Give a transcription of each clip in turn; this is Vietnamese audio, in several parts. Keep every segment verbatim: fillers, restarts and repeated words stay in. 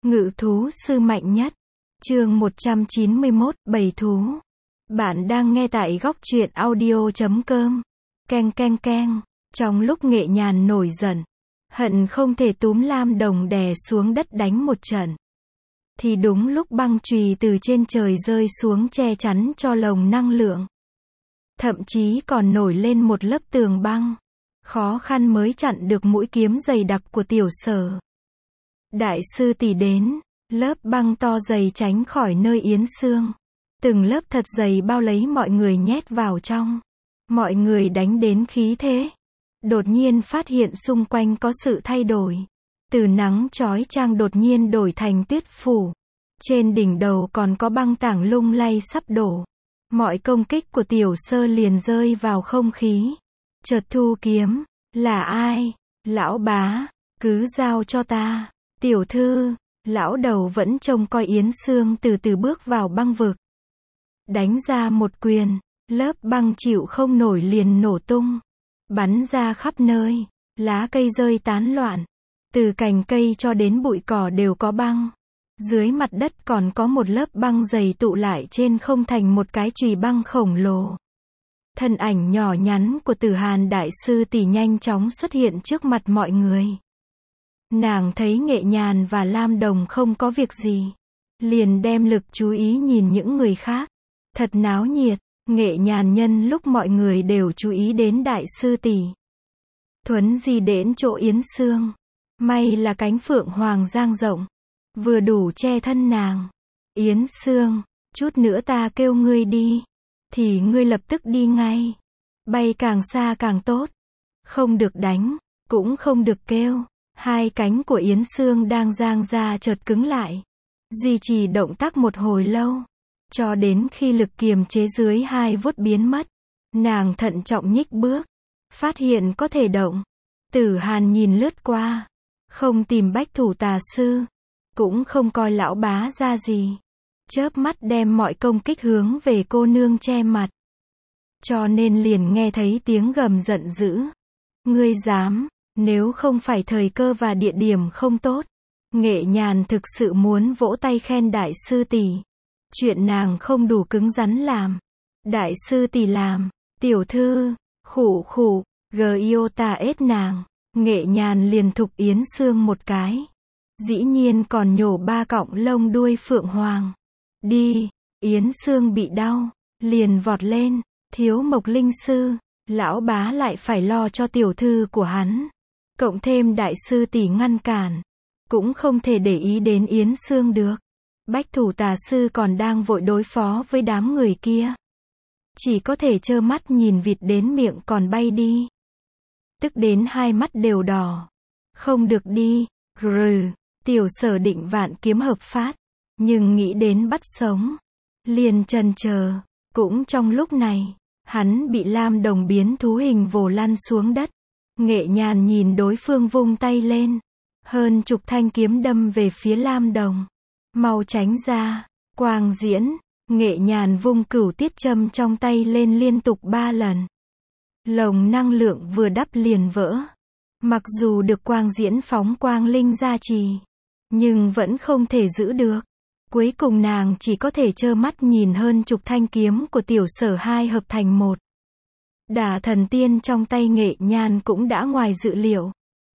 Ngự thú sư mạnh nhất. Chương một trăm chín mươi mốt, bầy thú. Bạn đang nghe tại góc truyện audio chấm com. Keng keng keng. Trong lúc Nghệ Nhàn nổi giận, hận không thể túm Lam Đồng đè xuống đất đánh một trận, thì đúng lúc băng chùy từ trên trời rơi xuống che chắn cho lồng năng lượng. Thậm chí còn nổi lên một lớp tường băng, khó khăn mới chặn được mũi kiếm dày đặc của Tiểu Sở. Đại sư tỷ đến, lớp băng to dày tránh khỏi nơi Yến Sương. Từng lớp thật dày bao lấy mọi người nhét vào trong. Mọi người đánh đến khí thế. Đột nhiên phát hiện xung quanh có sự thay đổi. Từ nắng chói chang đột nhiên đổi thành tuyết phủ. Trên đỉnh đầu còn có băng tảng lung lay sắp đổ. Mọi công kích của Tiểu Sơ liền rơi vào không khí. Chợt thu kiếm. Là ai? Lão bá. Cứ giao cho ta. Tiểu thư. Lão đầu vẫn trông coi Yến Sương từ từ bước vào băng vực. Đánh ra một quyền. Lớp băng chịu không nổi liền nổ tung. Bắn ra khắp nơi. Lá cây rơi tán loạn. Từ cành cây cho đến bụi cỏ đều có băng. Dưới mặt đất còn có một lớp băng dày tụ lại trên không thành một cái chùy băng khổng lồ. Thân ảnh nhỏ nhắn của Tử Hàn đại sư tỷ nhanh chóng xuất hiện trước mặt mọi người. Nàng thấy Nghệ Nhàn và Lam Đồng không có việc gì, liền đem lực chú ý nhìn những người khác. Thật náo nhiệt. Nghệ Nhàn nhân lúc mọi người đều chú ý đến đại sư tỷ, thuấn di đến chỗ Yến Sương. May là cánh phượng hoàng dang rộng, vừa đủ che thân nàng. Yến Sương, chút nữa ta kêu ngươi đi, thì ngươi lập tức đi ngay. Bay càng xa càng tốt. Không được đánh, cũng không được kêu. Hai cánh của Yến Sương đang dang ra chợt cứng lại. Duy trì động tác một hồi lâu. Cho đến khi lực kiềm chế dưới hai vuốt biến mất. Nàng thận trọng nhích bước. Phát hiện có thể động. Tử Hàn nhìn lướt qua. Không tìm Bách Thủ tà sư. Cũng không coi lão bá ra gì. Chớp mắt đem mọi công kích hướng về cô nương che mặt. Cho nên liền nghe thấy tiếng gầm giận dữ. Ngươi dám, nếu không phải thời cơ và địa điểm không tốt. Nghệ Nhàn thực sự muốn vỗ tay khen đại sư tỷ. Chuyện nàng không đủ cứng rắn làm. Đại sư tỷ làm. Tiểu thư, khủ khủ, gờ yêu ta ết nàng. Nghệ Nhàn liền thục Yến Sương một cái. Dĩ nhiên còn nhổ ba cọng lông đuôi phượng hoàng. Đi. Yến Sương bị đau, liền vọt lên. Thiếu Mộc Linh sư, lão bá lại phải lo cho tiểu thư của hắn. Cộng thêm đại sư tỷ ngăn cản, cũng không thể để ý đến Yến Sương được. Bách Thủ tà sư còn đang vội đối phó với đám người kia. Chỉ có thể trơ mắt nhìn vịt đến miệng còn bay đi. Tức đến hai mắt đều đỏ. Không được đi. Grừ. Tiểu Sở định vạn kiếm hợp phát. Nhưng nghĩ đến bắt sống. Liền chần chờ. Cũng trong lúc này, hắn bị Lam Đồng biến thú hình vồ lăn xuống đất. Nghệ Nhàn nhìn đối phương vung tay lên. Hơn chục thanh kiếm đâm về phía Lam Đồng. Mau tránh ra. Quang diễn. Nghệ Nhàn vung cửu tiết châm trong tay lên liên tục ba lần. Lồng năng lượng vừa đắp liền vỡ. Mặc dù được quang diễn phóng quang linh gia trì, nhưng vẫn không thể giữ được. Cuối cùng nàng chỉ có thể trơ mắt nhìn hơn chục thanh kiếm của Tiểu Sở hai hợp thành một. Đả thần tiên trong tay Nghệ Nhàn cũng đã ngoài dự liệu.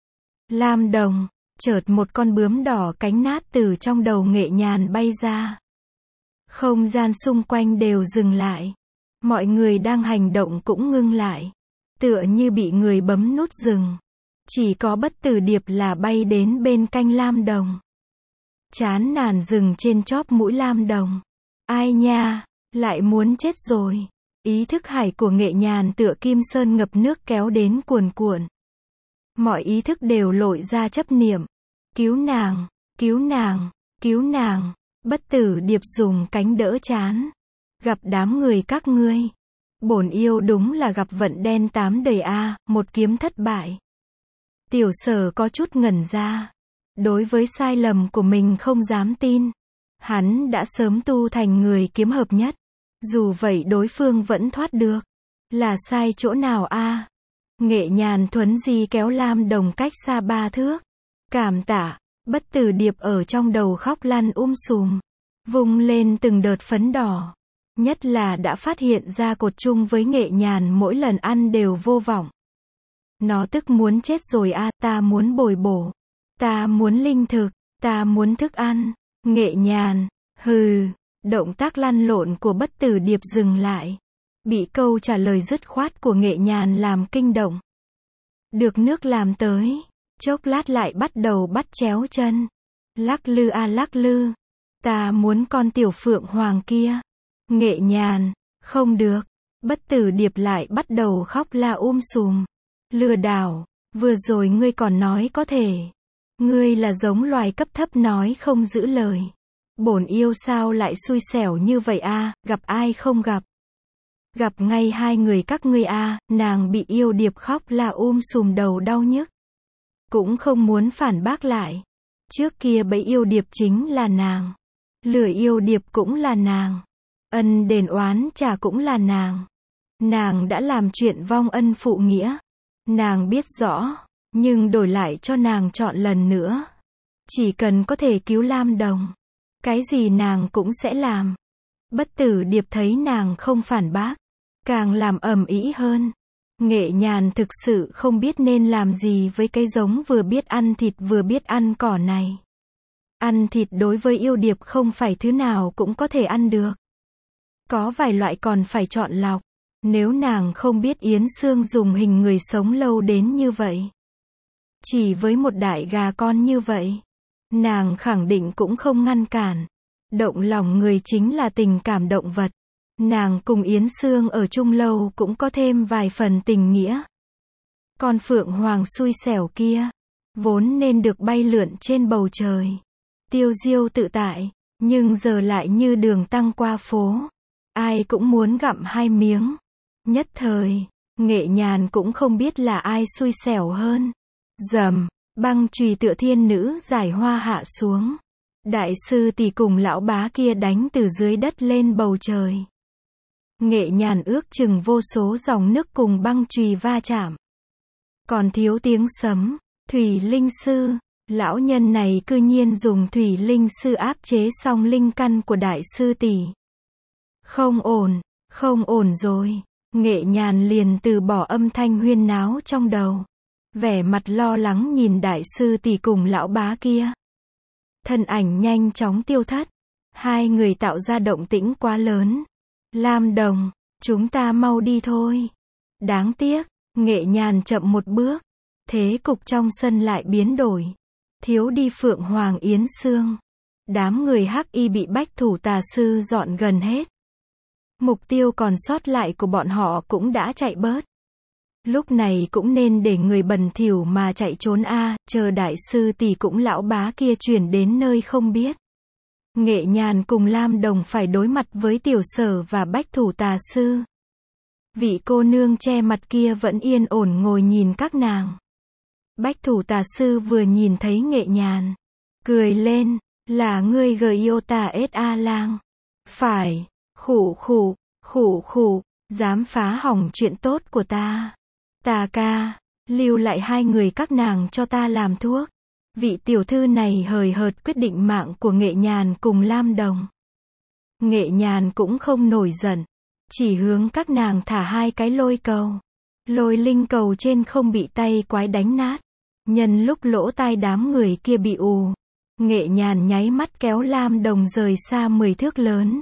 Lam Đồng. Chợt một con bướm đỏ cánh nát từ trong đầu Nghệ Nhàn bay ra. Không gian xung quanh đều dừng lại. Mọi người đang hành động cũng ngưng lại. Tựa như bị người bấm nút dừng. Chỉ có Bất Tử Điệp là bay đến bên cạnh Lam Đồng. Chán nản dừng trên chóp mũi Lam Đồng. Ai nha, lại muốn chết rồi. Ý thức hải của Nghệ Nhàn tựa kim sơn ngập nước kéo đến cuồn cuộn. Mọi ý thức đều lội ra chấp niệm. Cứu nàng, cứu nàng, cứu nàng. Bất Tử Điệp dùng cánh đỡ chán. Gặp đám người các ngươi. Bổn yêu đúng là gặp vận đen tám đời a, một kiếm thất bại. Tiểu Sở có chút ngẩn ra. Đối với sai lầm của mình không dám tin. Hắn đã sớm tu thành người kiếm hợp nhất. Dù vậy đối phương vẫn thoát được. Là sai chỗ nào a? Nghệ Nhàn thuấn di kéo Lam Đồng cách xa ba thước. Cảm tạ. Bất Tử Điệp ở trong đầu khóc lăn um sùm, vung lên từng đợt phấn đỏ. Nhất là đã phát hiện ra cột chung với Nghệ Nhàn mỗi lần ăn đều vô vọng. Nó tức muốn chết rồi a, à, ta muốn bồi bổ, ta muốn linh thực, ta muốn thức ăn. Nghệ Nhàn, hừ, động tác lăn lộn của Bất Tử Điệp dừng lại. Bị câu trả lời dứt khoát của Nghệ Nhàn làm kinh động. Được nước làm tới, chốc lát lại bắt đầu bắt chéo chân. Lắc lư a lắc lư, ta muốn con tiểu phượng hoàng kia. Nghệ Nhàn, không được. Bất Tử Điệp lại bắt đầu khóc la um sùm. Lừa đảo, vừa rồi ngươi còn nói có thể. Ngươi là giống loài cấp thấp nói không giữ lời. Bổn yêu sao lại xui xẻo như vậy a, à, gặp ai không gặp. Gặp ngay hai người các ngươi a, à, nàng bị yêu điệp khóc la um sùm đầu đau nhức. Cũng không muốn phản bác lại. Trước kia bẫy yêu điệp chính là nàng. Lừa yêu điệp cũng là nàng. Ân đền oán trả cũng là nàng. Nàng đã làm chuyện vong ân phụ nghĩa. Nàng biết rõ, nhưng đổi lại cho nàng chọn lần nữa. Chỉ cần có thể cứu Lam Đồng, cái gì nàng cũng sẽ làm. Bất Tử Điệp thấy nàng không phản bác, càng làm ầm ĩ hơn. Nghệ Nhàn thực sự không biết nên làm gì với cái giống vừa biết ăn thịt vừa biết ăn cỏ này. Ăn thịt đối với yêu điệp không phải thứ nào cũng có thể ăn được. Có vài loại còn phải chọn lọc. Nếu nàng không biết Yến Sương dùng hình người sống lâu đến như vậy, chỉ với một đại gà con như vậy, nàng khẳng định cũng không ngăn cản. Động lòng người chính là tình cảm động vật. Nàng cùng Yến Sương ở chung lâu cũng có thêm vài phần tình nghĩa. Con phượng hoàng xui xẻo kia, vốn nên được bay lượn trên bầu trời, tiêu diêu tự tại, nhưng giờ lại như đường tăng qua phố. Ai cũng muốn gặm hai miếng. Nhất thời, Nghệ Nhàn cũng không biết là ai xui xẻo hơn. Rầm, băng chùy tựa thiên nữ giải hoa hạ xuống. Đại sư tỷ cùng lão bá kia đánh từ dưới đất lên bầu trời. Nghệ Nhàn ước chừng vô số dòng nước cùng băng chùy va chạm. Còn thiếu tiếng sấm. Thủy linh sư, lão nhân này cư nhiên dùng thủy linh sư áp chế song linh căn của đại sư tỷ. Không ổn, không ổn rồi. Nghệ Nhàn liền từ bỏ âm thanh huyên náo trong đầu. Vẻ mặt lo lắng nhìn đại sư tỷ cùng lão bá kia. Thân ảnh nhanh chóng tiêu thất. Hai người tạo ra động tĩnh quá lớn. Lam Đồng, chúng ta mau đi thôi. Đáng tiếc, Nghệ Nhàn chậm một bước. Thế cục trong sân lại biến đổi. Thiếu đi Phượng Hoàng Yến Sương. Đám người hắc y bị Bách Thủ Tà Sư dọn gần hết. Mục tiêu còn sót lại của bọn họ cũng đã chạy bớt. Lúc này cũng nên để người bẩn thỉu mà chạy trốn a, à, chờ đại sư tỷ cũng lão bá kia chuyển đến nơi không biết. Nghệ Nhàn cùng Lam Đồng phải đối mặt với Tiểu Sở và Bách Thủ Tà Sư. Vị cô nương che mặt kia vẫn yên ổn ngồi nhìn các nàng. Bách Thủ Tà Sư vừa nhìn thấy Nghệ Nhàn, cười lên, là ngươi Giota S A Lang. Phải, khủ khủ, khủ khủ, dám phá hỏng chuyện tốt của ta. Ta ca, lưu lại hai người các nàng cho ta làm thuốc. Vị tiểu thư này hời hợt quyết định mạng của Nghệ Nhàn cùng Lam Đồng. Nghệ Nhàn cũng không nổi giận, chỉ hướng các nàng thả hai cái lôi cầu. Lôi linh cầu trên không bị tay quái đánh nát. Nhân lúc lỗ tai đám người kia bị ù, Nghệ Nhàn nháy mắt kéo Lam Đồng rời xa mười thước lớn.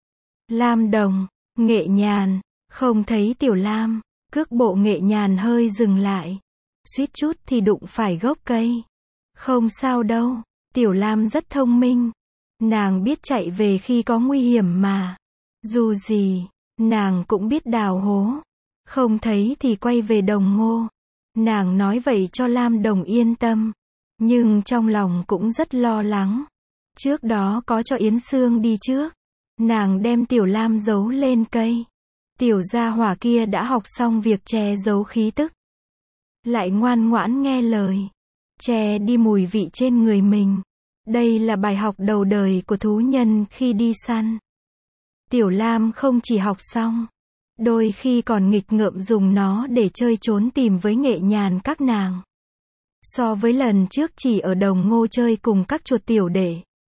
Lam Đồng, Nghệ Nhàn, không thấy Tiểu Lam, cước bộ Nghệ Nhàn hơi dừng lại. Suýt chút thì đụng phải gốc cây. Không sao đâu, Tiểu Lam rất thông minh. Nàng biết chạy về khi có nguy hiểm mà. Dù gì, nàng cũng biết đào hố. Không thấy thì quay về đồng ngô. Nàng nói vậy cho Lam Đồng yên tâm. Nhưng trong lòng cũng rất lo lắng. Trước đó có cho Yến Sương đi trước. Nàng đem Tiểu Lam giấu lên cây. Tiểu gia hỏa kia đã học xong việc che giấu khí tức. Lại ngoan ngoãn nghe lời. Che đi mùi vị trên người mình. Đây là bài học đầu đời của thú nhân khi đi săn. Tiểu Lam không chỉ học xong, đôi khi còn nghịch ngợm dùng nó để chơi trốn tìm với Nghệ Nhàn các nàng. So với lần trước chỉ ở đồng ngô chơi cùng các chuột tiểu đệ.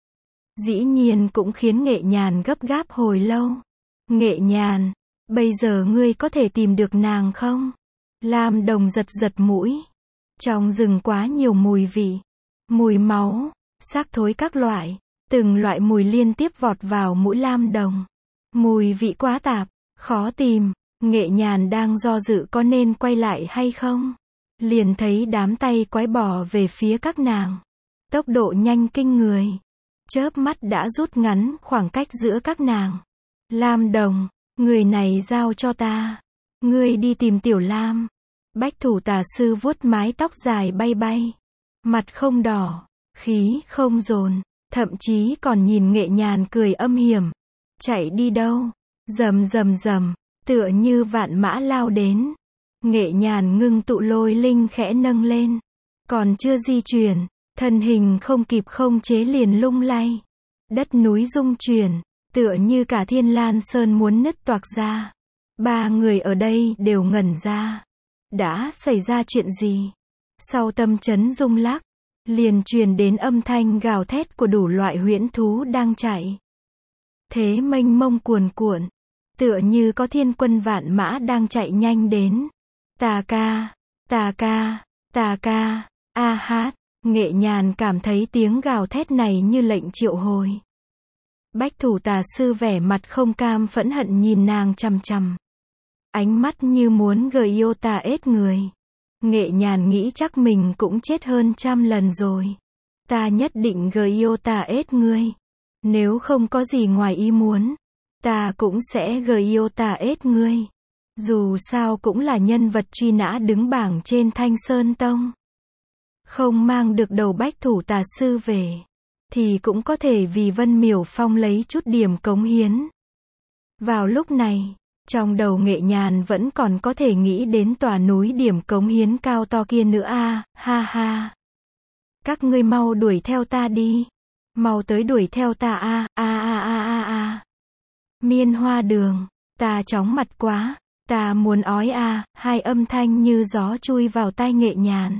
Dĩ nhiên cũng khiến Nghệ Nhàn gấp gáp hồi lâu. Nghệ Nhàn, bây giờ ngươi có thể tìm được nàng không? Lam Đồng giật giật mũi. Trong rừng quá nhiều mùi vị. Mùi máu, xác thối các loại. Từng loại mùi liên tiếp vọt vào mũi Lam Đồng. Mùi vị quá tạp, khó tìm. Nghệ Nhàn đang do dự có nên quay lại hay không. Liền thấy đám tay quái bò về phía các nàng. Tốc độ nhanh kinh người. Chớp mắt đã rút ngắn khoảng cách giữa các nàng. Lam Đồng, người này giao cho ta. Ngươi đi tìm Tiểu Lam. Bách thủ tà sư vuốt mái tóc dài bay bay. Mặt không đỏ, khí không dồn, thậm chí còn nhìn Nghệ Nhàn cười âm hiểm. Chạy đi đâu? Rầm rầm rầm, tựa như vạn mã lao đến. Nghệ Nhàn ngưng tụ lôi linh khẽ nâng lên. Còn chưa di chuyển, thân hình không kịp không chế liền lung lay. Đất núi rung chuyển, tựa như cả Thiên Lan Sơn muốn nứt toạc ra. Ba người ở đây đều ngẩn ra. Đã xảy ra chuyện gì? Sau tâm chấn rung lắc, liền truyền đến âm thanh gào thét của đủ loại huyễn thú đang chạy. Thế mênh mông cuồn cuộn, tựa như có thiên quân vạn mã đang chạy nhanh đến. Tà ca, tà ca, tà ca, a hát. Nghệ Nhàn cảm thấy tiếng gào thét này như lệnh triệu hồi. Bách thủ tà sư vẻ mặt không cam phẫn hận nhìn nàng chằm chằm. Ánh mắt như muốn gợi yêu tà ết người. Nghệ Nhàn nghĩ chắc mình cũng chết hơn trăm lần rồi. Ta nhất định gợi yêu tà ết ngươi. Nếu không có gì ngoài ý muốn, ta cũng sẽ gợi yêu tà ết ngươi. Dù sao cũng là nhân vật truy nã đứng bảng trên Thanh Sơn Tông. Không mang được đầu bách thủ tà sư về, thì cũng có thể vì Vân Miểu Phong lấy chút điểm cống hiến. Vào lúc này, trong đầu Nghệ Nhàn vẫn còn có thể nghĩ đến tòa núi điểm cống hiến cao to kia nữa a, ha ha. Các ngươi mau đuổi theo ta đi. Mau tới đuổi theo ta a, a a a a a. Miên Hoa Đường, ta chóng mặt quá, ta muốn ói a, hai âm thanh như gió chui vào tai Nghệ Nhàn.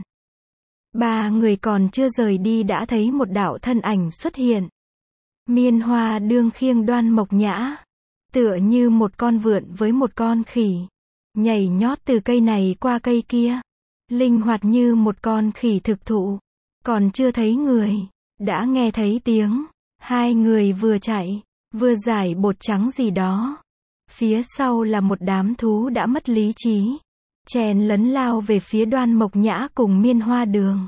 Ba người còn chưa rời đi đã thấy một đạo thân ảnh xuất hiện. Miên Hoa Đương khiêng Đoan Mộc Nhã, tựa như một con vượn với một con khỉ, nhảy nhót từ cây này qua cây kia, linh hoạt như một con khỉ thực thụ. Còn chưa thấy người, đã nghe thấy tiếng. Hai người vừa chạy, vừa giải bột trắng gì đó. Phía sau là một đám thú đã mất lý trí, chèn lấn lao về phía Đoan Mộc Nhã cùng Miên Hoa Đường.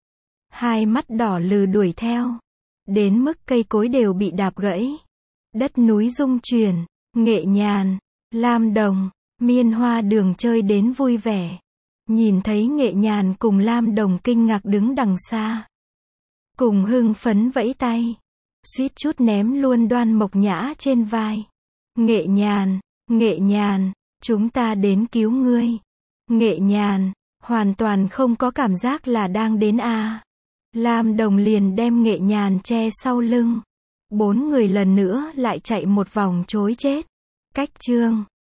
Hai mắt đỏ lừ đuổi theo, đến mức cây cối đều bị đạp gãy. Đất núi rung chuyển, Nghệ Nhàn, Lam Đồng, Miên Hoa Đường chơi đến vui vẻ. Nhìn thấy Nghệ Nhàn cùng Lam Đồng kinh ngạc đứng đằng xa, cùng hưng phấn vẫy tay, suýt chút ném luôn Đoan Mộc Nhã trên vai. Nghệ Nhàn, Nghệ Nhàn, chúng ta đến cứu ngươi. Nghệ Nhàn, hoàn toàn không có cảm giác là đang đến a. Lam Đồng liền đem Nghệ Nhàn che sau lưng. Bốn người lần nữa lại chạy một vòng chối chết. Cách chương